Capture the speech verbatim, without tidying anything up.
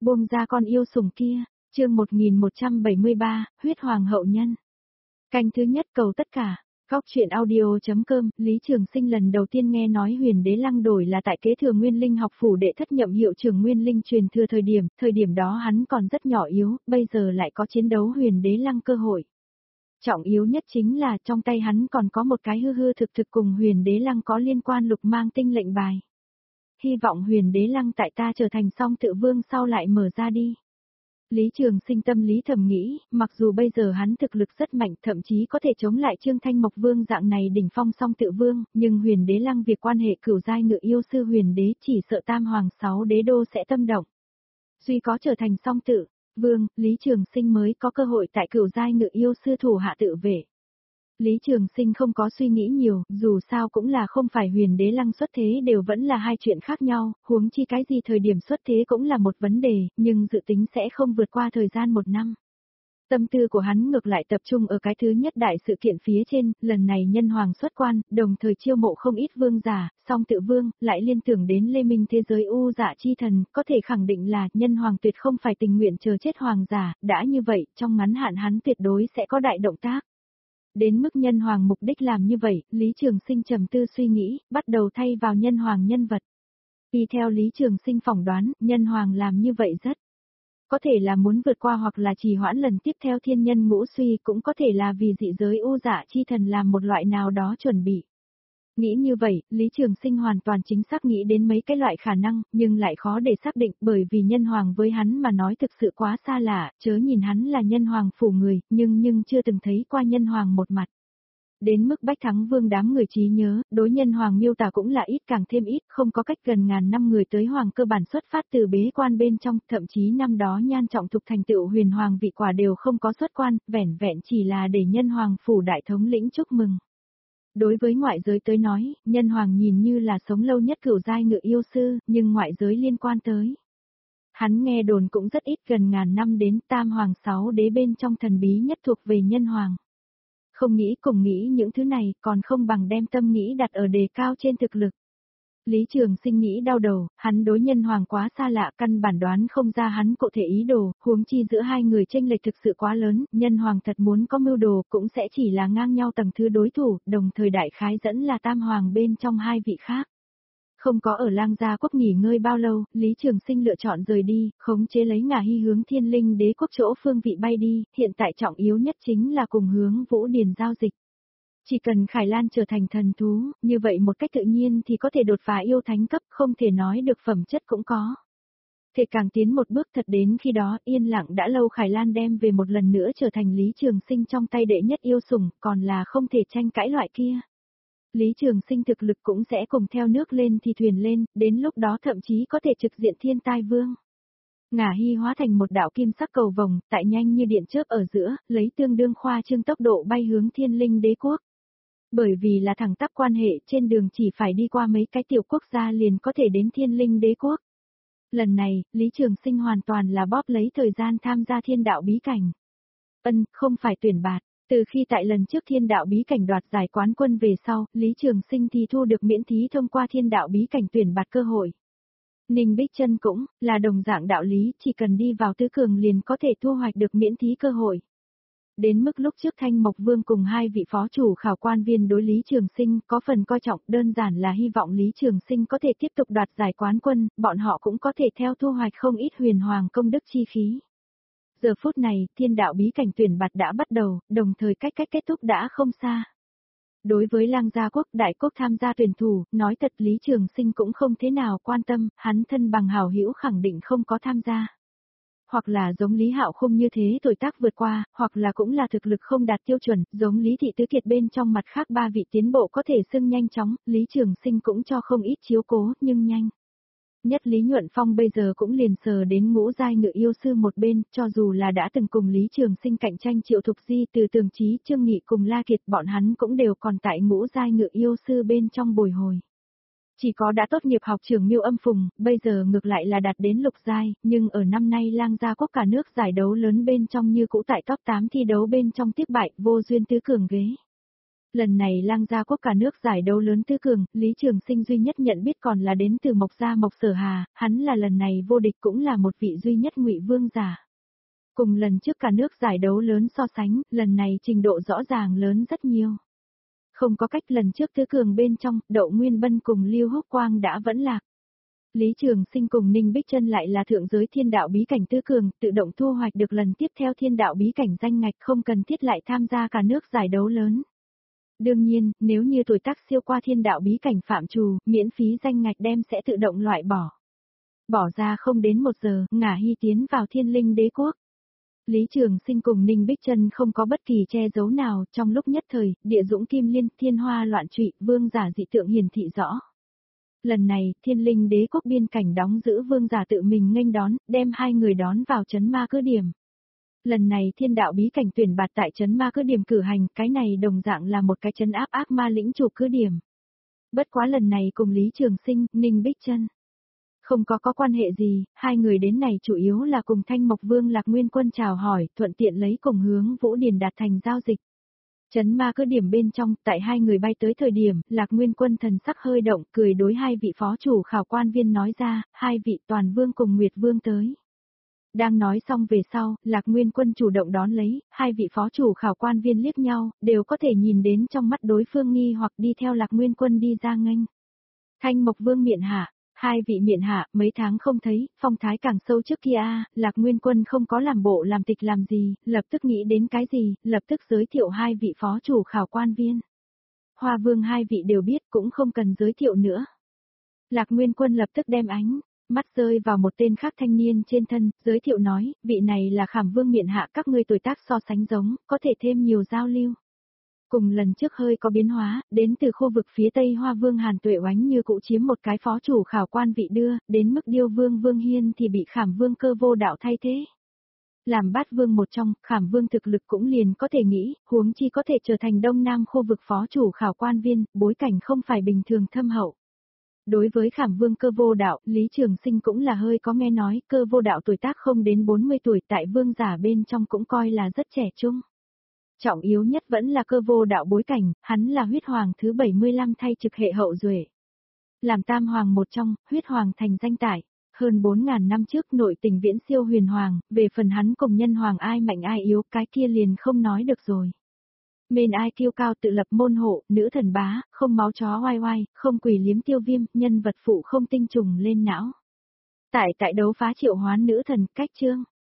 Buông ra con yêu sủng kia, chương một nghìn một trăm bảy mươi ba, huyết hoàng hậu nhân. Canh thứ nhất cầu tất cả, góc truyện audio.com, Lý Trường Sinh lần đầu tiên nghe nói Huyền Đế Lăng đổi là tại kế thừa Nguyên Linh học phủ đệ thất nhậm hiệu trưởng Nguyên Linh truyền thừa thời điểm, thời điểm đó hắn còn rất nhỏ yếu, bây giờ lại có chiến đấu Huyền Đế Lăng cơ hội. Trọng yếu nhất chính là trong tay hắn còn có một cái hư hư thực thực cùng Huyền Đế Lăng có liên quan lục mang tinh lệnh bài. Hy vọng Huyền Đế Lăng tại ta trở thành song tự vương sau lại mở ra đi. Lý Trường Sinh tâm lý thầm nghĩ, mặc dù bây giờ hắn thực lực rất mạnh, thậm chí có thể chống lại Trương Thanh Mộc Vương dạng này đỉnh phong song tự vương, nhưng Huyền Đế Lăng việc quan hệ cửu giai ngự yêu sư Huyền Đế chỉ sợ tam hoàng sáu đế đô sẽ tâm động. Duy có trở thành song tự vương, Lý Trường Sinh mới có cơ hội tại cửu giai ngự yêu sư thủ hạ tự vệ. Lý Trường Sinh không có suy nghĩ nhiều, dù sao cũng là không phải Huyền Đế Lăng xuất thế đều vẫn là hai chuyện khác nhau, huống chi cái gì thời điểm xuất thế cũng là một vấn đề, nhưng dự tính sẽ không vượt qua thời gian một năm. Tâm tư của hắn ngược lại tập trung ở cái thứ nhất đại sự kiện phía trên, lần này nhân hoàng xuất quan, đồng thời chiêu mộ không ít vương giả, song tự vương, lại liên tưởng đến Lê Minh thế giới u dạ chi thần, có thể khẳng định là nhân hoàng tuyệt không phải tình nguyện chờ chết hoàng giả, đã như vậy, trong ngắn hạn hắn tuyệt đối sẽ có đại động tác. Đến mức nhân hoàng mục đích làm như vậy, Lý Trường Sinh trầm tư suy nghĩ, bắt đầu thay vào nhân hoàng nhân vật. Vì theo Lý Trường Sinh phỏng đoán, nhân hoàng làm như vậy rất có thể là muốn vượt qua hoặc là trì hoãn lần tiếp theo thiên nhân ngũ suy, cũng có thể là vì dị giới u dạ chi thần làm một loại nào đó chuẩn bị. Nghĩ như vậy, Lý Trường Sinh hoàn toàn chính xác nghĩ đến mấy cái loại khả năng, nhưng lại khó để xác định bởi vì nhân hoàng với hắn mà nói thực sự quá xa lạ, chớ nhìn hắn là nhân hoàng phủ người, nhưng nhưng chưa từng thấy qua nhân hoàng một mặt. Đến mức Bách Thắng Vương đám người trí nhớ, đối nhân hoàng miêu tả cũng là ít càng thêm ít, không có cách gần ngàn năm người tới hoàng cơ bản xuất phát từ bế quan bên trong, thậm chí năm đó Nhan Trọng Thục thành tựu huyền hoàng vị quả đều không có xuất quan, vẻn vẹn chỉ là để nhân hoàng phủ đại thống lĩnh chúc mừng. Đối với ngoại giới tới nói, nhân hoàng nhìn như là sống lâu nhất cửu giai ngự yêu sư, nhưng ngoại giới liên quan tới. Hắn nghe đồn cũng rất ít, gần ngàn năm đến tam hoàng sáu đế bên trong thần bí nhất thuộc về nhân hoàng. Không nghĩ cùng nghĩ những thứ này, còn không bằng đem tâm nghĩ đặt ở đề cao trên thực lực. Lý Trường Sinh nghĩ đau đầu, hắn đối nhân hoàng quá xa lạ, căn bản đoán không ra hắn cụ thể ý đồ, huống chi giữa hai người chênh lệch thực sự quá lớn, nhân hoàng thật muốn có mưu đồ cũng sẽ chỉ là ngang nhau tầng thứ đối thủ, đồng thời đại khái dẫn là tam hoàng bên trong hai vị khác. Không có ở Lang Gia quốc nghỉ ngơi bao lâu, Lý Trường Sinh lựa chọn rời đi, khống chế lấy Ngả Hy hướng Thiên Linh Đế quốc chỗ phương vị bay đi, hiện tại trọng yếu nhất chính là cùng hướng Vũ Điền giao dịch. Chỉ cần Khải Lan trở thành thần thú, như vậy một cách tự nhiên thì có thể đột phá yêu thánh cấp, không thể nói được phẩm chất cũng có. Thể càng tiến một bước thật đến khi đó, yên lặng đã lâu Khải Lan đem về một lần nữa trở thành Lý Trường Sinh trong tay đệ nhất yêu sủng, còn là không thể tranh cãi loại kia. Lý Trường Sinh thực lực cũng sẽ cùng theo nước lên thì thuyền lên, đến lúc đó thậm chí có thể trực diện thiên tai vương. Ngả Hy hóa thành một đạo kim sắc cầu vồng, tại nhanh như điện chớp ở giữa, lấy tương đương khoa trương tốc độ bay hướng Thiên Linh Đế quốc. Bởi vì là thẳng tắp quan hệ, trên đường chỉ phải đi qua mấy cái tiểu quốc gia liền có thể đến Thiên Linh Đế quốc. Lần này, Lý Trường Sinh hoàn toàn là bóp lấy thời gian tham gia thiên đạo bí cảnh. Ân, không phải tuyển bạt. Từ khi tại lần trước thiên đạo bí cảnh đoạt giải quán quân về sau, Lý Trường Sinh thì thu được miễn thí thông qua thiên đạo bí cảnh tuyển bạt cơ hội. Ninh Bích Trân cũng là đồng dạng đạo lý, chỉ cần đi vào tứ cường liền có thể thu hoạch được miễn thí cơ hội. Đến mức lúc trước Thanh Mộc Vương cùng hai vị phó chủ khảo quan viên đối Lý Trường Sinh có phần coi trọng, đơn giản là hy vọng Lý Trường Sinh có thể tiếp tục đoạt giải quán quân, bọn họ cũng có thể theo thu hoạch không ít huyền hoàng công đức chi khí. Giờ phút này, thiên đạo bí cảnh tuyển bạt đã bắt đầu, đồng thời cách cách kết thúc đã không xa. Đối với Lang Gia quốc đại quốc tham gia tuyển thủ, nói thật Lý Trường Sinh cũng không thế nào quan tâm, hắn thân bằng hảo hữu khẳng định không có tham gia. Hoặc là giống Lý Hạo không như thế tuổi tác vượt qua, hoặc là cũng là thực lực không đạt tiêu chuẩn, giống Lý Thị Tứ Kiệt bên trong mặt khác ba vị tiến bộ có thể xưng nhanh chóng, Lý Trường Sinh cũng cho không ít chiếu cố, nhưng nhanh. Nhất Lý Nhuận Phong bây giờ cũng liền sờ đến ngũ giai ngự yêu sư một bên, cho dù là đã từng cùng Lý Trường Sinh cạnh tranh Triệu Thục Di từ Tường Chí Trương Nghị cùng La Kiệt, bọn hắn cũng đều còn tại ngũ giai ngự yêu sư bên trong bồi hồi. Chỉ có đã tốt nghiệp học trường Miêu Âm Phùng, bây giờ ngược lại là đạt đến lục giai, nhưng ở năm nay Lang Gia quốc cả nước giải đấu lớn bên trong như cũ tại top tám thi đấu bên trong tiếp bại, vô duyên tứ cường ghế. Lần này Lang Gia Quốc cả nước giải đấu lớn tứ cường, Lý Trường Sinh duy nhất nhận biết còn là đến từ Mộc Gia Mộc Sở Hà, hắn là lần này vô địch cũng là một vị duy nhất ngụy vương giả. Cùng lần trước cả nước giải đấu lớn so sánh, lần này trình độ rõ ràng lớn rất nhiều. Không có cách, lần trước tứ cường bên trong, Đậu Nguyên Bân cùng Lưu Húc Quang đã vẫn lạc. Lý Trường Sinh cùng Ninh Bích Trân lại là thượng giới thiên đạo bí cảnh tứ cường, tự động thu hoạch được lần tiếp theo thiên đạo bí cảnh danh ngạch, không cần thiết lại tham gia cả nước giải đấu lớn. Đương nhiên, nếu như tuổi tác siêu qua thiên đạo bí cảnh phạm trù, miễn phí danh ngạch đem sẽ tự động loại bỏ. Bỏ ra không đến một giờ, Ngả Hy tiến vào Thiên Linh Đế Quốc. Lý Trường Sinh cùng Ninh Bích Trân không có bất kỳ che giấu nào, trong lúc nhất thời, địa dũng kim liên, thiên hoa loạn trụy, vương giả dị tượng hiển thị rõ. Lần này, Thiên Linh Đế Quốc biên cảnh đóng giữ vương giả tự mình nghênh đón, đem hai người đón vào trấn ma cứ điểm. Lần này thiên đạo bí cảnh tuyển bạt tại trấn ma cứ điểm cử hành, cái này đồng dạng là một cái trấn áp ác ma lĩnh chủ cứ điểm. Bất quá lần này cùng Lý Trường Sinh, Ninh Bích Trân không có có quan hệ gì, hai người đến này chủ yếu là cùng Thanh Mộc Vương Lạc Nguyên Quân chào hỏi, thuận tiện lấy cùng hướng Vũ Điền đạt thành giao dịch. Trấn ma cứ điểm bên trong, tại hai người bay tới thời điểm, Lạc Nguyên Quân thần sắc hơi động, cười đối hai vị phó chủ khảo quan viên nói ra, hai vị Toàn Vương cùng Nguyệt Vương tới. Đang nói xong về sau, Lạc Nguyên Quân chủ động đón lấy, hai vị phó chủ khảo quan viên liếc nhau, đều có thể nhìn đến trong mắt đối phương nghi hoặc đi theo Lạc Nguyên Quân đi ra nghênh. Thanh Mộc Vương miện hạ, hai vị miện hạ, mấy tháng không thấy, phong thái càng sâu trước kia a, Lạc Nguyên Quân không có làm bộ làm tịch làm gì, lập tức nghĩ đến cái gì, lập tức giới thiệu hai vị phó chủ khảo quan viên. Hoa Vương hai vị đều biết cũng không cần giới thiệu nữa. Lạc Nguyên Quân lập tức đem ánh mắt rơi vào một tên khác thanh niên trên thân, giới thiệu nói, vị này là Khảm Vương miện hạ, các ngươi tuổi tác so sánh giống, có thể thêm nhiều giao lưu. Cùng lần trước hơi có biến hóa, đến từ khu vực phía Tây Hoa Vương Hàn Tuệ Oánh như cụ chiếm một cái phó chủ khảo quan vị đưa, đến mức Điêu Vương Vương Hiên thì bị Khảm Vương Cơ Vô Đạo thay thế. Làm bát vương một trong, Khảm Vương thực lực cũng liền có thể nghĩ, huống chi có thể trở thành Đông Nam khu vực phó chủ khảo quan viên, bối cảnh không phải bình thường thâm hậu. Đối với Khảm Vương Cơ Vô Đạo, Lý Trường Sinh cũng là hơi có nghe nói, Cơ Vô Đạo tuổi tác không đến bốn mươi tuổi tại vương giả bên trong cũng coi là rất trẻ trung. Trọng yếu nhất vẫn là Cơ Vô Đạo bối cảnh, hắn là huyết hoàng thứ bảy mươi lăm thay trực hệ hậu duệ. Làm tam hoàng một trong, huyết hoàng thành danh tải. Hơn bốn ngàn năm trước nội tình viễn siêu huyền hoàng, về phần hắn cùng nhân hoàng ai mạnh ai yếu, cái kia liền không nói được rồi. Mên ai kiêu cao tự lập môn hộ, nữ thần bá, không máu chó oai oai, không quỷ liếm tiêu viêm, nhân vật phụ không tinh trùng lên não. Tại tại đấu phá triệu hoán nữ thần, cách chương.